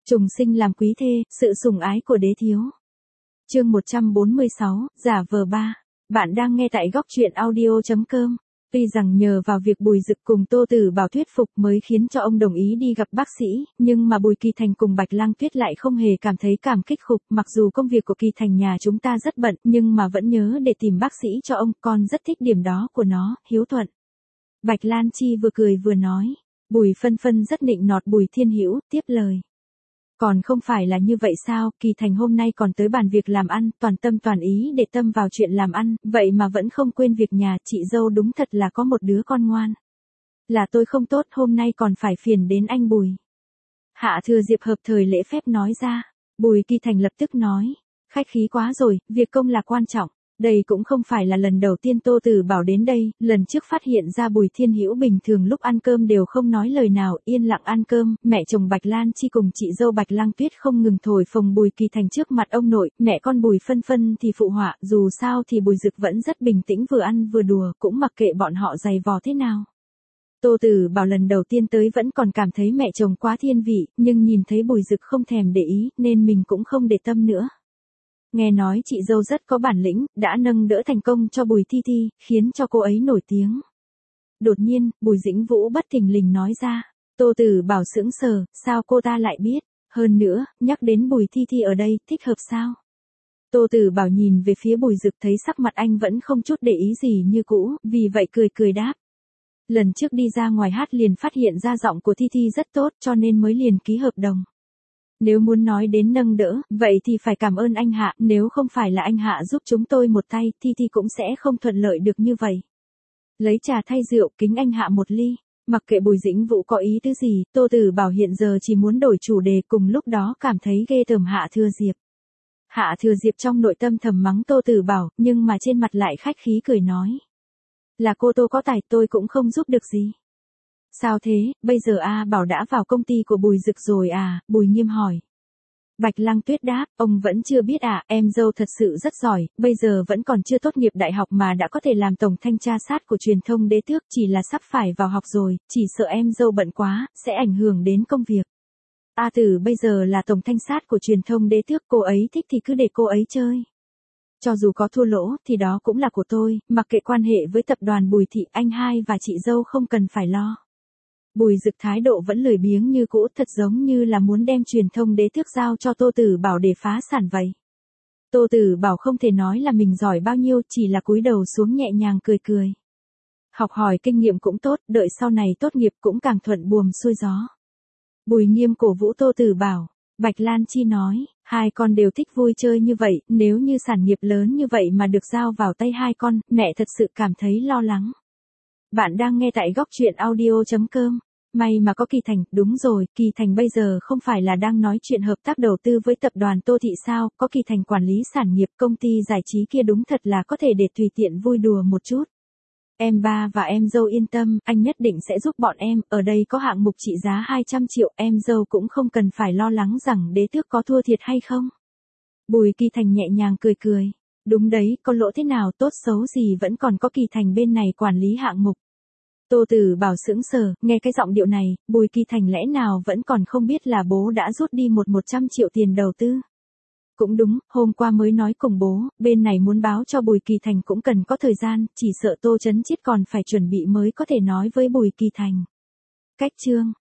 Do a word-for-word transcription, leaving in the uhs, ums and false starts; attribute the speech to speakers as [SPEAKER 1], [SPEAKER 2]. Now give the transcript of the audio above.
[SPEAKER 1] Trùng sinh làm quý thê, sự sủng ái của đế thiếu. Chương một trăm bốn mươi sáu, giả vờ ba. Bạn đang nghe tại góc truyện audio chấm com. Tuy rằng nhờ vào việc Bùi Dực cùng Tô Tử Bảo thuyết phục mới khiến cho ông đồng ý đi gặp bác sĩ, nhưng mà Bùi Kỳ Thành cùng Bạch Lang Tuyết lại không hề cảm thấy cảm kích khục, mặc dù công việc của Kỳ Thành nhà chúng ta rất bận, nhưng mà vẫn nhớ để tìm bác sĩ cho ông, con rất thích điểm đó của nó, hiếu thuận. Bạch Lan Chi vừa cười vừa nói. Bùi Phân Phân rất nịnh nọt Bùi Thiên Hữu, tiếp lời. Còn không phải là như vậy sao, Kỳ Thành hôm nay còn tới bàn việc làm ăn, toàn tâm toàn ý để tâm vào chuyện làm ăn, vậy mà vẫn không quên việc nhà, chị dâu đúng thật là có một đứa con ngoan. Là tôi không tốt, hôm nay còn phải phiền đến anh Bùi. Hạ Thừa Diệp hợp thời lễ phép nói ra. Bùi Kỳ Thành lập tức nói. Khách khí quá rồi, việc công là quan trọng. Đây cũng không phải là lần đầu tiên Tô Tử Bảo đến đây, lần trước phát hiện ra Bùi Thiên Hữu bình thường lúc ăn cơm đều không nói lời nào, yên lặng ăn cơm, mẹ chồng Bạch Lan Chi cùng chị dâu Bạch Lang Tuyết không ngừng thổi phồng Bùi Kỳ Thành trước mặt ông nội, mẹ con Bùi Phân Phân thì phụ họa, dù sao thì Bùi Dực vẫn rất bình tĩnh vừa ăn vừa đùa, cũng mặc kệ bọn họ giày vò thế nào. Tô Tử Bảo lần đầu tiên tới vẫn còn cảm thấy mẹ chồng quá thiên vị, nhưng nhìn thấy Bùi Dực không thèm để ý, nên mình cũng không để tâm nữa. Nghe nói chị dâu rất có bản lĩnh, đã nâng đỡ thành công cho Bùi Thi Thi, khiến cho cô ấy nổi tiếng. Đột nhiên, Bùi Dĩnh Vũ bất thình lình nói ra. Tô Tử Bảo sững sờ, sao cô ta lại biết? Hơn nữa, nhắc đến Bùi Thi Thi ở đây, thích hợp sao? Tô Tử Bảo nhìn về phía Bùi Dực thấy sắc mặt anh vẫn không chút để ý gì như cũ, vì vậy cười cười đáp. Lần trước đi ra ngoài hát liền phát hiện ra giọng của Thi Thi rất tốt cho nên mới liền ký hợp đồng. Nếu muốn nói đến nâng đỡ, vậy thì phải cảm ơn anh Hạ, nếu không phải là anh Hạ giúp chúng tôi một tay, Thi Thi cũng sẽ không thuận lợi được như vậy. Lấy trà thay rượu, kính anh Hạ một ly. Mặc kệ Bùi Dĩnh Vũ có ý tứ gì, Tô Tử Bảo hiện giờ chỉ muốn đổi chủ đề, cùng lúc đó cảm thấy ghê tởm Hạ Thừa Diệp. Hạ Thừa Diệp trong nội tâm thầm mắng Tô Tử Bảo, nhưng mà trên mặt lại khách khí cười nói. Là cô Tô có tài, tôi cũng không giúp được gì. Sao thế, bây giờ A Bảo đã vào công ty của Bùi Dực rồi à, Bùi Nghiêm hỏi. Bạch Lang Tuyết đáp, ông vẫn chưa biết à, em dâu thật sự rất giỏi, bây giờ vẫn còn chưa tốt nghiệp đại học mà đã có thể làm tổng thanh tra sát của truyền thông đế tước, chỉ là sắp phải vào học rồi, chỉ sợ em dâu bận quá, sẽ ảnh hưởng đến công việc. A Tử bây giờ là tổng thanh sát của truyền thông đế tước, cô ấy thích thì cứ để cô ấy chơi. Cho dù có thua lỗ, thì đó cũng là của tôi, mặc kệ quan hệ với tập đoàn Bùi Thị, anh hai và chị dâu không cần phải lo. Bùi Dực thái độ vẫn lười biếng như cũ, thật giống như là muốn đem truyền thông đế tước giao cho Tô Tử Bảo để phá sản vậy. Tô Tử Bảo không thể nói là mình giỏi bao nhiêu, chỉ là cúi đầu xuống nhẹ nhàng cười cười. Học hỏi kinh nghiệm cũng tốt, đợi sau này tốt nghiệp cũng càng thuận buồm xuôi gió. Bùi Nghiêm cổ vũ Tô Tử Bảo. Bạch Lan Chi nói, hai con đều thích vui chơi như vậy, nếu như sản nghiệp lớn như vậy mà được giao vào tay hai con, mẹ thật sự cảm thấy lo lắng. Bạn đang nghe tại góc truyện audio chấm com. May mà có Kỳ Thành, đúng rồi, Kỳ Thành bây giờ không phải là đang nói chuyện hợp tác đầu tư với tập đoàn Tô Thị sao, có Kỳ Thành quản lý sản nghiệp công ty giải trí kia đúng thật là có thể để tùy tiện vui đùa một chút. Em ba và em dâu yên tâm, anh nhất định sẽ giúp bọn em, ở đây có hạng mục trị giá hai trăm triệu, em dâu cũng không cần phải lo lắng rằng đế tước có thua thiệt hay không. Bùi Kỳ Thành nhẹ nhàng cười cười. Đúng đấy, có lỗ thế nào tốt xấu gì vẫn còn có Kỳ Thành bên này quản lý hạng mục. Tô Tử Bảo sững sờ, nghe cái giọng điệu này, Bùi Kỳ Thành lẽ nào vẫn còn không biết là bố đã rút đi một một trăm triệu tiền đầu tư. Cũng đúng, hôm qua mới nói cùng bố, bên này muốn báo cho Bùi Kỳ Thành cũng cần có thời gian, chỉ sợ Tô Chấn Chiết còn phải chuẩn bị mới có thể nói với Bùi Kỳ Thành. Cách chương.